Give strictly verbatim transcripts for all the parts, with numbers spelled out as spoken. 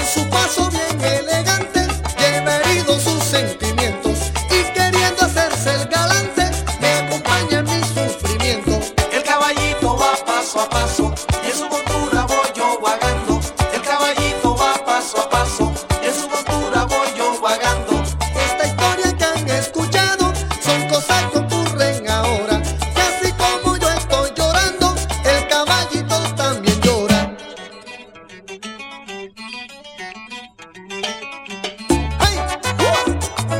su paso bien elegante, lleva heridos sus sentimientos y queriendo hacerse el galante, me acompaña en mi sufrimiento. El caballito va paso a paso y en su montura voy yo vagando. El caballito va paso a paso y en su montura voy yo vagando. Esta historia que han escuchado son cosas que ocurren ahora, que así como yo estoy llorando, el caballito también llora. ¡Hey! ¡Uh!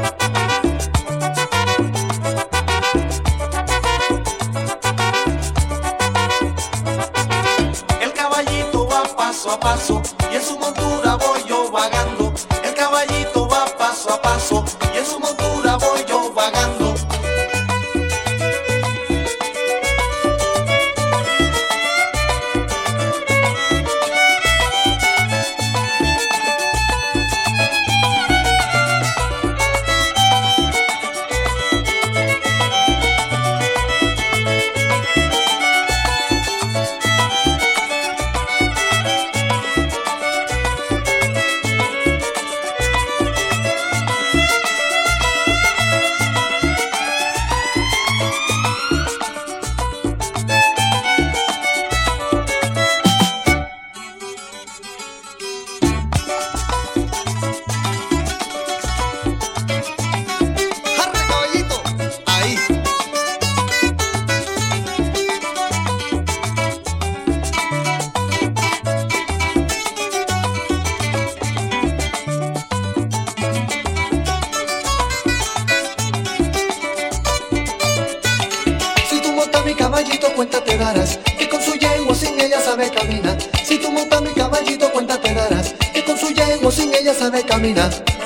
El caballito va paso a paso y en su montura voy yo vagando. El caballito va paso a paso y en su montura voy yo vagando. ¡Arre, caballito! Ahí. Si tú montas mi caballito, cuenta te darás que con su yegua sin ella sabe caminar. Si tú montas mi caballito, cuenta te darás que con su yegua sin ella sabe caminar.